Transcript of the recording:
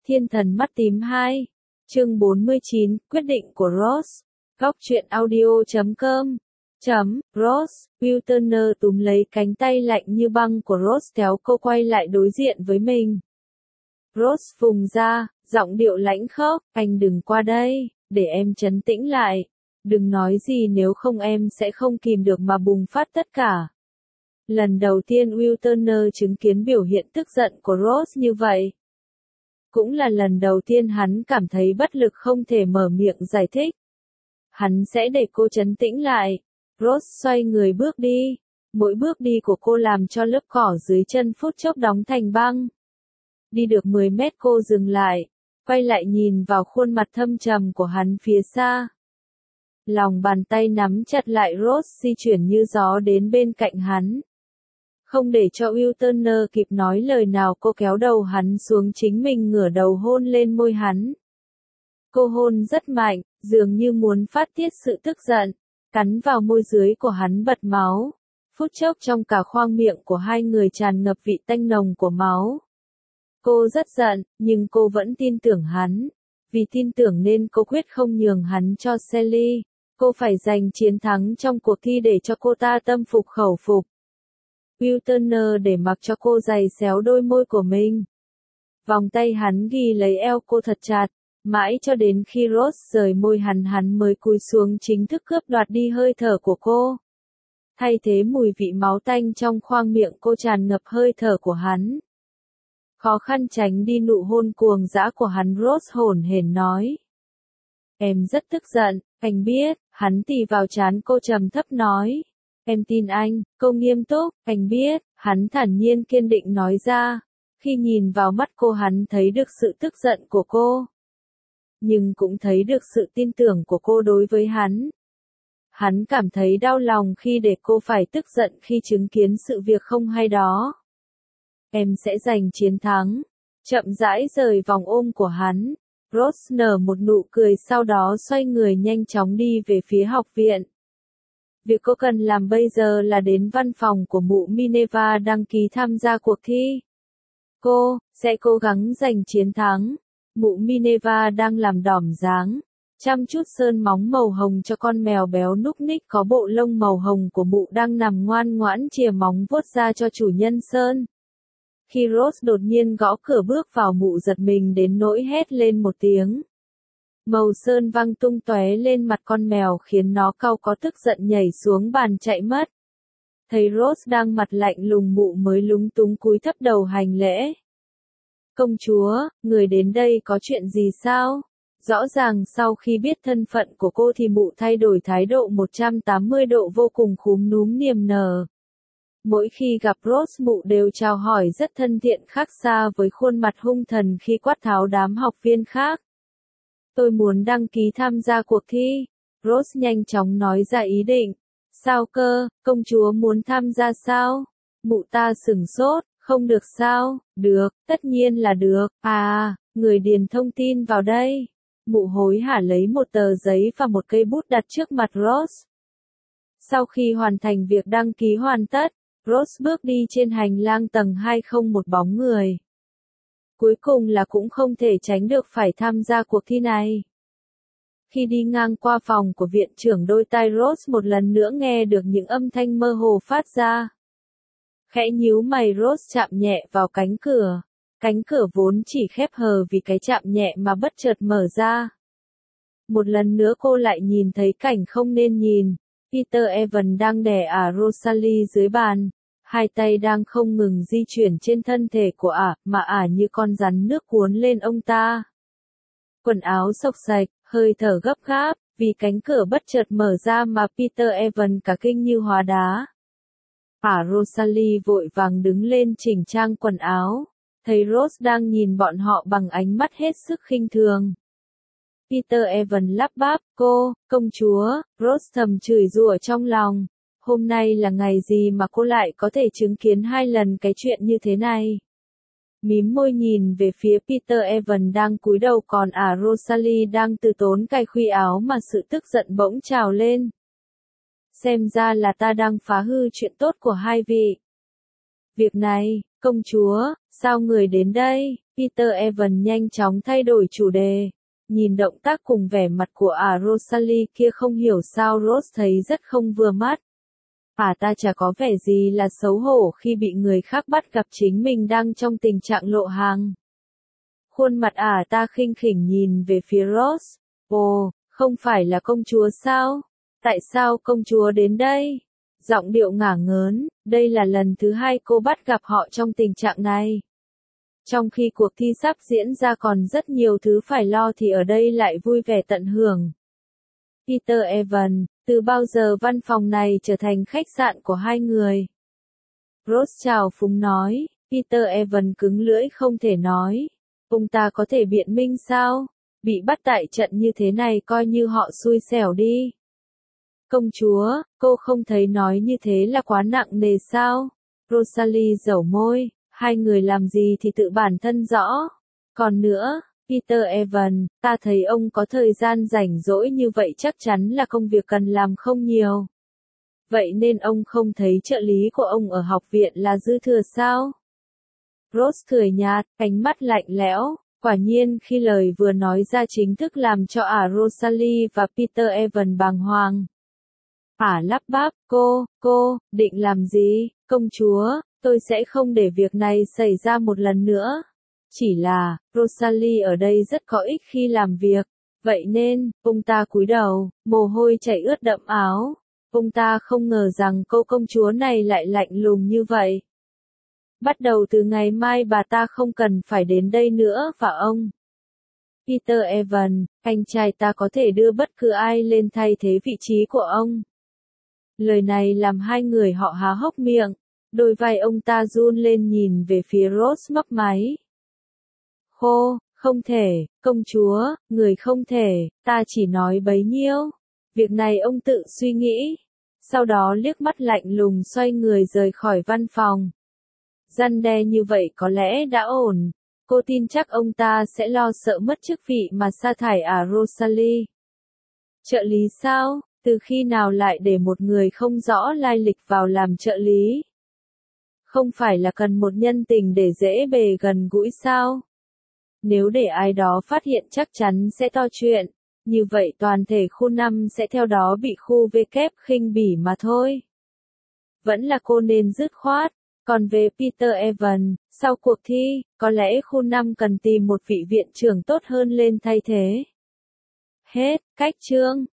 Thiên thần mắt tím 2. Chương 49, quyết định của Ross. Góc truyện audio.com. Ross, Will Turner túm lấy cánh tay lạnh như băng của Ross kéo cô quay lại đối diện với mình. Ross vùng ra, giọng điệu lãnh khốc, anh đừng qua đây, để em trấn tĩnh lại. Đừng nói gì nếu không em sẽ không kìm được mà bùng phát tất cả. Lần đầu tiên Will Turner chứng kiến biểu hiện tức giận của Ross như vậy. Cũng là lần đầu tiên hắn cảm thấy bất lực không thể mở miệng giải thích. Hắn sẽ để cô trấn tĩnh lại. Ross xoay người bước đi. Mỗi bước đi của cô làm cho lớp cỏ dưới chân phút chốc đóng thành băng. Đi được 10 mét cô dừng lại, quay lại nhìn vào khuôn mặt thâm trầm của hắn phía xa. Lòng bàn tay nắm chặt lại Ross di chuyển như gió đến bên cạnh hắn. Không để cho Will Turner kịp nói lời nào cô kéo đầu hắn xuống chính mình ngửa đầu hôn lên môi hắn. Cô hôn rất mạnh, dường như muốn phát tiết sự tức giận, cắn vào môi dưới của hắn bật máu. Phút chốc trong cả khoang miệng của hai người tràn ngập vị tanh nồng của máu. Cô rất giận, nhưng cô vẫn tin tưởng hắn. Vì tin tưởng nên cô quyết không nhường hắn cho Sally. Cô phải giành chiến thắng trong cuộc thi để cho cô ta tâm phục khẩu phục. Will Turner để mặc cho cô giày xéo đôi môi của mình. Vòng tay hắn ghi lấy eo cô thật chặt, mãi cho đến khi Ross rời môi hắn mới cúi xuống chính thức cướp đoạt đi hơi thở của cô. Thay thế mùi vị máu tanh trong khoang miệng cô tràn ngập hơi thở của hắn. Khó khăn tránh đi nụ hôn cuồng dã của hắn, Ross hổn hển nói. Em rất tức giận, anh biết, hắn tì vào trán cô trầm thấp nói. Em tin anh, cô nghiêm túc, anh biết, hắn thản nhiên kiên định nói ra. Khi nhìn vào mắt cô hắn thấy được sự tức giận của cô. Nhưng cũng thấy được sự tin tưởng của cô đối với hắn. Hắn cảm thấy đau lòng khi để cô phải tức giận khi chứng kiến sự việc không hay đó. Em sẽ giành chiến thắng. Chậm rãi rời vòng ôm của hắn. Ross nở một nụ cười sau đó xoay người nhanh chóng đi về phía học viện. Việc cô cần làm bây giờ là đến văn phòng của mụ Minerva đăng ký tham gia cuộc thi. Cô sẽ cố gắng giành chiến thắng. Mụ Minerva đang làm đỏm dáng, chăm chút sơn móng màu hồng cho con mèo béo núc ních có bộ lông màu hồng của mụ đang nằm ngoan ngoãn chìa móng vuốt ra cho chủ nhân sơn. Khi Ross đột nhiên gõ cửa bước vào, mụ giật mình đến nỗi hét lên một tiếng. Màu sơn văng tung tóe lên mặt con mèo khiến nó cau có tức giận nhảy xuống bàn chạy mất. Thấy Ross đang mặt lạnh lùng, mụ mới lúng túng cúi thấp đầu hành lễ. Công chúa, người đến đây có chuyện gì sao? Rõ ràng sau khi biết thân phận của cô thì mụ thay đổi thái độ 180 độ, vô cùng khúm núm niềm nở. Mỗi khi gặp Ross, mụ đều chào hỏi rất thân thiện, khác xa với khuôn mặt hung thần khi quát tháo đám học viên khác. Tôi muốn đăng ký tham gia cuộc thi. Ross nhanh chóng nói ra ý định. Sao cơ, công chúa muốn tham gia sao? Mụ ta sửng sốt, không được sao? Được, tất nhiên là được. À, người điền thông tin vào đây. Mụ hối hả lấy một tờ giấy và một cây bút đặt trước mặt Ross. Sau khi hoàn thành việc đăng ký hoàn tất, Ross bước đi trên hành lang tầng 2 không một bóng người. Cuối cùng là cũng không thể tránh được phải tham gia cuộc thi này. Khi đi ngang qua phòng của viện trưởng, đôi tai Ross một lần nữa nghe được những âm thanh mơ hồ phát ra. Khẽ nhíu mày, Ross chạm nhẹ vào cánh cửa. Cánh cửa vốn chỉ khép hờ vì cái chạm nhẹ mà bất chợt mở ra. Một lần nữa cô lại nhìn thấy cảnh không nên nhìn. Peter Evans đang đè Rosalie dưới bàn. Hai tay đang không ngừng di chuyển trên thân thể của mà như con rắn nước cuốn lên ông ta. Quần áo xộc xạch, hơi thở gấp gáp, vì cánh cửa bất chợt mở ra mà Peter Evans cả kinh như hóa đá. Rosalie vội vàng đứng lên chỉnh trang quần áo, thấy Ross đang nhìn bọn họ bằng ánh mắt hết sức khinh thường. Peter Evans lắp bắp, công chúa, Ross thầm chửi rủa trong lòng. Hôm nay là ngày gì mà cô lại có thể chứng kiến 2 lần cái chuyện như thế này? Mím môi nhìn về phía Peter Evans đang cúi đầu, còn Rosalie đang từ tốn cài khuy áo mà sự tức giận bỗng trào lên. Xem ra là ta đang phá hư chuyện tốt của hai vị. Việc này, công chúa, sao người đến đây? Peter Evans nhanh chóng thay đổi chủ đề. Nhìn động tác cùng vẻ mặt của Rosalie kia không hiểu sao Rose thấy rất không vừa mắt. Ta chả có vẻ gì là xấu hổ khi bị người khác bắt gặp chính mình đang trong tình trạng lộ hàng. Khuôn mặt ta khinh khỉnh nhìn về phía Rose. Ồ, không phải là công chúa sao? Tại sao công chúa đến đây? Giọng điệu ngả ngớn, đây là lần thứ 2 cô bắt gặp họ trong tình trạng này. Trong khi cuộc thi sắp diễn ra còn rất nhiều thứ phải lo thì ở đây lại vui vẻ tận hưởng. Peter Evans, từ bao giờ văn phòng này trở thành khách sạn của hai người? Rose chào phúng nói, Peter Evans cứng lưỡi không thể nói. Ông ta có thể biện minh sao? Bị bắt tại trận như thế này coi như họ xui xẻo đi. Công chúa, cô không thấy nói như thế là quá nặng nề sao? Rosalie dẩu môi, hai người làm gì thì tự bản thân rõ. Còn nữa, Peter Evans, ta thấy ông có thời gian rảnh rỗi như vậy chắc chắn là công việc cần làm không nhiều. Vậy nên ông không thấy trợ lý của ông ở học viện là dư thừa sao? Rose cười nhạt, ánh mắt lạnh lẽo. Quả nhiên khi lời vừa nói ra chính thức làm cho Rosalie và Peter Evans bàng hoàng. Lắp bắp, cô, định làm gì, công chúa, tôi sẽ không để việc này xảy ra một lần nữa. Chỉ là, Rosalie ở đây rất có ích khi làm việc, vậy nên, ông ta cúi đầu, mồ hôi chảy ướt đẫm áo. Ông ta không ngờ rằng cô công chúa này lại lạnh lùng như vậy. Bắt đầu từ ngày mai bà ta không cần phải đến đây nữa và ông. Peter Evans, anh trai ta có thể đưa bất cứ ai lên thay thế vị trí của ông. Lời này làm hai người họ há hốc miệng, đôi vai ông ta run lên nhìn về phía Rose mấp máy. Không thể, công chúa, người không thể, ta chỉ nói bấy nhiêu. Việc này ông tự suy nghĩ. Sau đó liếc mắt lạnh lùng xoay người rời khỏi văn phòng. Răn đe như vậy có lẽ đã ổn. Cô tin chắc ông ta sẽ lo sợ mất chức vị mà sa thải Rosalie. Trợ lý sao? Từ khi nào lại để một người không rõ lai lịch vào làm trợ lý? Không phải là cần một nhân tình để dễ bề gần gũi sao? Nếu để ai đó phát hiện chắc chắn sẽ to chuyện. Như vậy toàn thể khu 5 sẽ theo đó bị khu V kép khinh bỉ mà thôi. Vẫn là cô nên dứt khoát. Còn về Peter Evans, sau cuộc thi, có lẽ khu 5 cần tìm một vị viện trưởng tốt hơn lên thay thế. Hết, cách chương.